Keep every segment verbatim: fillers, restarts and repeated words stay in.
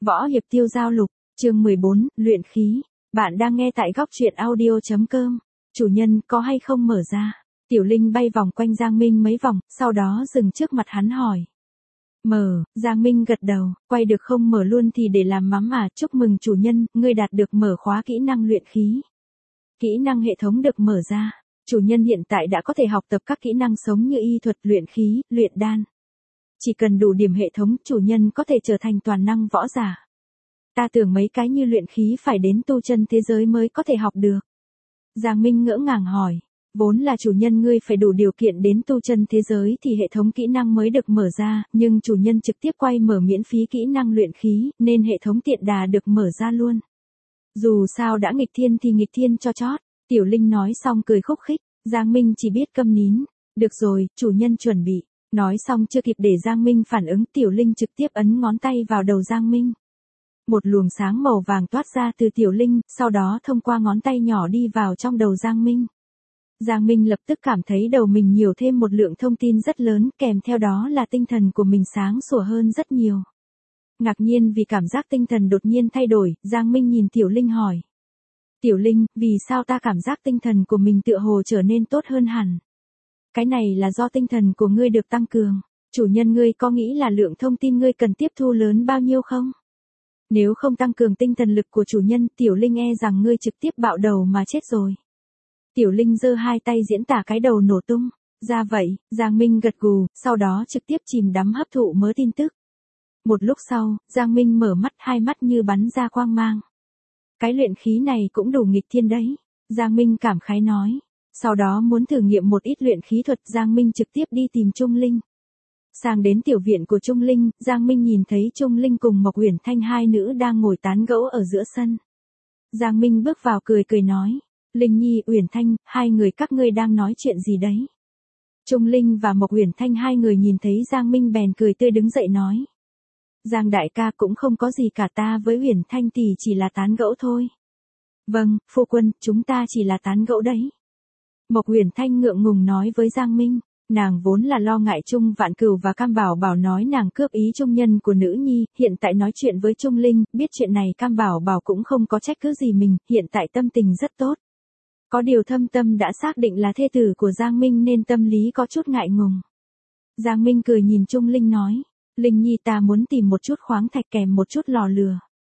Võ hiệp tiêu giao lục, chương mười bốn, luyện khí. Bạn đang nghe tại góc truyện audio chấm com. Chủ nhân có hay không mở ra. Tiểu Linh bay vòng quanh Giang Minh mấy vòng, sau đó dừng trước mặt hắn hỏi. Mở, Giang Minh gật đầu, quay được không mở luôn thì để làm mắm à, chúc mừng chủ nhân, ngươi đạt được mở khóa kỹ năng luyện khí. Kỹ năng hệ thống được mở ra, chủ nhân hiện tại đã có thể học tập các kỹ năng sống như y thuật, luyện khí, luyện đan. Chỉ cần đủ điểm hệ thống, chủ nhân có thể trở thành toàn năng võ giả. Ta tưởng mấy cái như luyện khí phải đến tu chân thế giới mới có thể học được. Giang Minh ngỡ ngàng hỏi, vốn là chủ nhân ngươi phải đủ điều kiện đến tu chân thế giới thì hệ thống kỹ năng mới được mở ra, nhưng chủ nhân trực tiếp quay mở miễn phí kỹ năng luyện khí, nên hệ thống tiện đà được mở ra luôn. Dù sao đã nghịch thiên thì nghịch thiên cho chót, Tiểu Linh nói xong cười khúc khích, Giang Minh chỉ biết câm nín. Được rồi, chủ nhân chuẩn bị. Nói xong chưa kịp để Giang Minh phản ứng, Tiểu Linh trực tiếp ấn ngón tay vào đầu Giang Minh. Một luồng sáng màu vàng toát ra từ Tiểu Linh, sau đó thông qua ngón tay nhỏ đi vào trong đầu Giang Minh. Giang Minh lập tức cảm thấy đầu mình nhiều thêm một lượng thông tin rất lớn, kèm theo đó là tinh thần của mình sáng sủa hơn rất nhiều. Ngạc nhiên vì cảm giác tinh thần đột nhiên thay đổi, Giang Minh nhìn Tiểu Linh hỏi. Tiểu Linh, vì sao ta cảm giác tinh thần của mình tựa hồ trở nên tốt hơn hẳn? Cái này là do tinh thần của ngươi được tăng cường. Chủ nhân ngươi có nghĩ là lượng thông tin ngươi cần tiếp thu lớn bao nhiêu không? Nếu không tăng cường tinh thần lực của chủ nhân, Tiểu Linh e rằng ngươi trực tiếp bạo đầu mà chết rồi. Tiểu Linh giơ hai tay diễn tả cái đầu nổ tung. Ra vậy, Giang Minh gật gù, sau đó trực tiếp chìm đắm hấp thụ mớ tin tức. Một lúc sau, Giang Minh mở mắt, hai mắt như bắn ra quang mang. Cái luyện khí này cũng đủ nghịch thiên đấy. Giang Minh cảm khái nói. Sau đó muốn thử nghiệm một ít luyện khí thuật, Giang Minh trực tiếp đi tìm Trung Linh. Sang đến tiểu viện của Trung Linh, Giang Minh nhìn thấy Trung Linh cùng Mộc Uyển Thanh hai nữ đang ngồi tán gẫu ở giữa sân. Giang Minh bước vào cười cười nói, Linh Nhi, Uyển Thanh, hai người các ngươi đang nói chuyện gì đấy? Trung Linh và Mộc Uyển Thanh hai người nhìn thấy Giang Minh bèn cười tươi đứng dậy nói. Giang đại ca, cũng không có gì cả, ta với Uyển Thanh tỷ chỉ là tán gẫu thôi. Vâng, phu quân, chúng ta chỉ là tán gẫu đấy. Mộc Uyển Thanh ngượng ngùng nói với Giang Minh, nàng vốn là lo ngại Trung Vạn Cửu và Cam Bảo Bảo nói nàng cướp ý trung nhân của nữ nhi, hiện tại nói chuyện với Trung Linh, biết chuyện này Cam Bảo Bảo cũng không có trách cứ gì mình, hiện tại tâm tình rất tốt. Có điều thâm tâm đã xác định là thê tử của Giang Minh nên tâm lý có chút ngại ngùng. Giang Minh cười nhìn Trung Linh nói, Linh Nhi, ta muốn tìm một chút khoáng thạch kèm một chút lò lửa.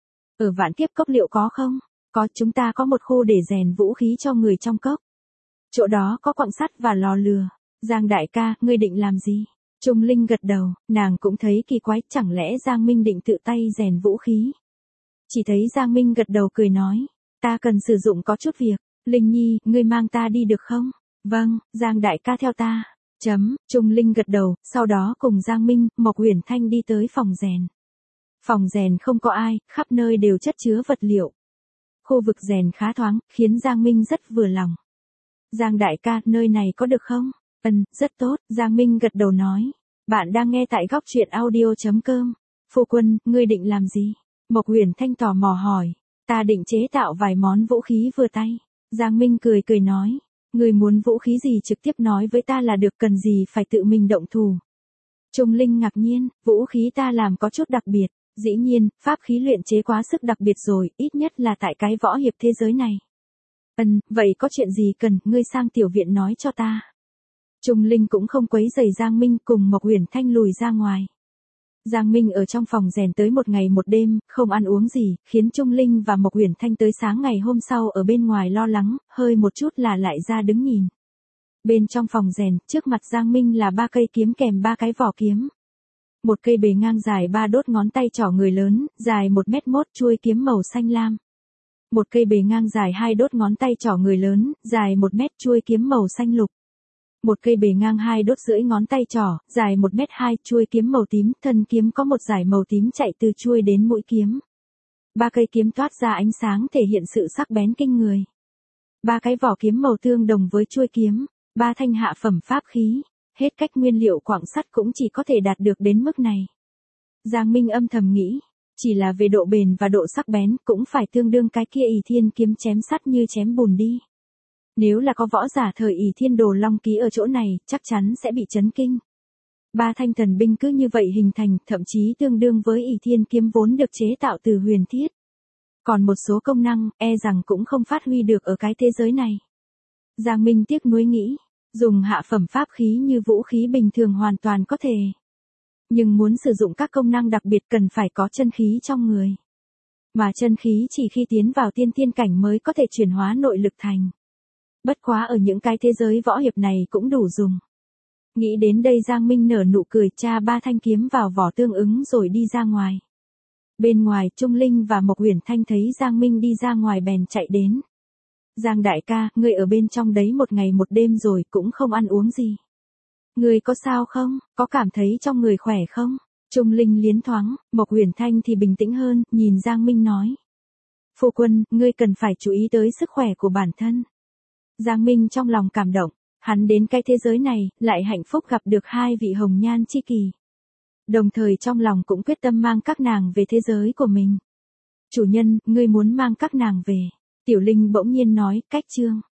Ở Vạn Kiếp Cốc liệu có không? Có, chúng ta có một khu để rèn vũ khí cho người trong cốc. Chỗ đó có quặng sắt và lò lửa. Giang đại ca, ngươi định làm gì? Trung Linh gật đầu, nàng cũng thấy kỳ quái, chẳng lẽ Giang Minh định tự tay rèn vũ khí? Chỉ thấy Giang Minh gật đầu cười nói, ta cần sử dụng có chút việc. Linh Nhi, ngươi mang ta đi được không? Vâng, Giang đại ca theo ta. Chấm, Trung Linh gật đầu, sau đó cùng Giang Minh, Mộc Uyển Thanh đi tới phòng rèn. Phòng rèn không có ai, khắp nơi đều chất chứa vật liệu. Khu vực rèn khá thoáng, khiến Giang Minh rất vừa lòng. Giang đại ca, nơi này có được không? Ừm, rất tốt, Giang Minh gật đầu nói. Bạn đang nghe tại góc truyện audio chấm com. Phu quân, ngươi định làm gì? Mộc Uyển Thanh tò mò hỏi. Ta định chế tạo vài món vũ khí vừa tay. Giang Minh cười cười nói. Ngươi muốn vũ khí gì trực tiếp nói với ta là được, cần gì phải tự mình động thủ. Trung Linh ngạc nhiên, vũ khí ta làm có chút đặc biệt. Dĩ nhiên, pháp khí luyện chế quá sức đặc biệt rồi, ít nhất là tại cái võ hiệp thế giới này. Ừm, vậy có chuyện gì cần, ngươi sang tiểu viện nói cho ta. Trung Linh cũng không quấy rầy Giang Minh, cùng Mộc Uyển Thanh lùi ra ngoài. Giang Minh ở trong phòng rèn tới một ngày một đêm, không ăn uống gì, khiến Trung Linh và Mộc Uyển Thanh tới sáng ngày hôm sau ở bên ngoài lo lắng, hơi một chút là lại ra đứng nhìn. Bên trong phòng rèn, trước mặt Giang Minh là ba cây kiếm kèm ba cái vỏ kiếm. Một cây bề ngang dài ba đốt ngón tay trỏ người lớn, dài một mét mốt, chuôi kiếm màu xanh lam. Một cây bề ngang dài hai đốt ngón tay trỏ người lớn, dài một mét, chuôi kiếm màu xanh lục. Một cây bề ngang hai đốt rưỡi ngón tay trỏ, dài một mét hai, chuôi kiếm màu tím, thân kiếm có một dải màu tím chạy từ chuôi đến mũi kiếm. Ba cây kiếm toát ra ánh sáng thể hiện sự sắc bén kinh người. Ba cái vỏ kiếm màu tương đồng với chuôi kiếm, ba thanh hạ phẩm pháp khí, hết cách nguyên liệu quặng sắt cũng chỉ có thể đạt được đến mức này. Giang Minh âm thầm nghĩ, chỉ là về độ bền và độ sắc bén cũng phải tương đương cái kia Ỷ Thiên kiếm chém sắt như chém bùn đi. Nếu là có võ giả thời Ỷ Thiên Đồ Long ký ở chỗ này, chắc chắn sẽ bị chấn kinh. Ba thanh thần binh cứ như vậy hình thành, thậm chí tương đương với ỷ thiên kiếm vốn được chế tạo từ huyền thiết. Còn một số công năng, e rằng cũng không phát huy được ở cái thế giới này. Giang Minh tiếc nuối nghĩ, dùng hạ phẩm pháp khí như vũ khí bình thường hoàn toàn có thể. Nhưng muốn sử dụng các công năng đặc biệt cần phải có chân khí trong người. Mà chân khí chỉ khi tiến vào tiên tiên cảnh mới có thể chuyển hóa nội lực thành. Bất quá ở những cái thế giới võ hiệp này cũng đủ dùng. Nghĩ đến đây Giang Minh nở nụ cười, tra ba thanh kiếm vào vỏ tương ứng rồi đi ra ngoài. Bên ngoài Trung Linh và Mộc Uyển Thanh thấy Giang Minh đi ra ngoài bèn chạy đến. Giang đại ca, ngươi ở bên trong đấy một ngày một đêm rồi cũng không ăn uống gì. Ngươi có sao không, có cảm thấy trong người khỏe không? Trung Linh liến thoáng, Mộc Uyển Thanh thì bình tĩnh hơn, nhìn Giang Minh nói. Phu quân, ngươi cần phải chú ý tới sức khỏe của bản thân. Giang Minh trong lòng cảm động, hắn đến cái thế giới này, lại hạnh phúc gặp được hai vị hồng nhan chi kỷ. Đồng thời trong lòng cũng quyết tâm mang các nàng về thế giới của mình. Chủ nhân, ngươi muốn mang các nàng về. Tiểu Linh bỗng nhiên nói, cách chương.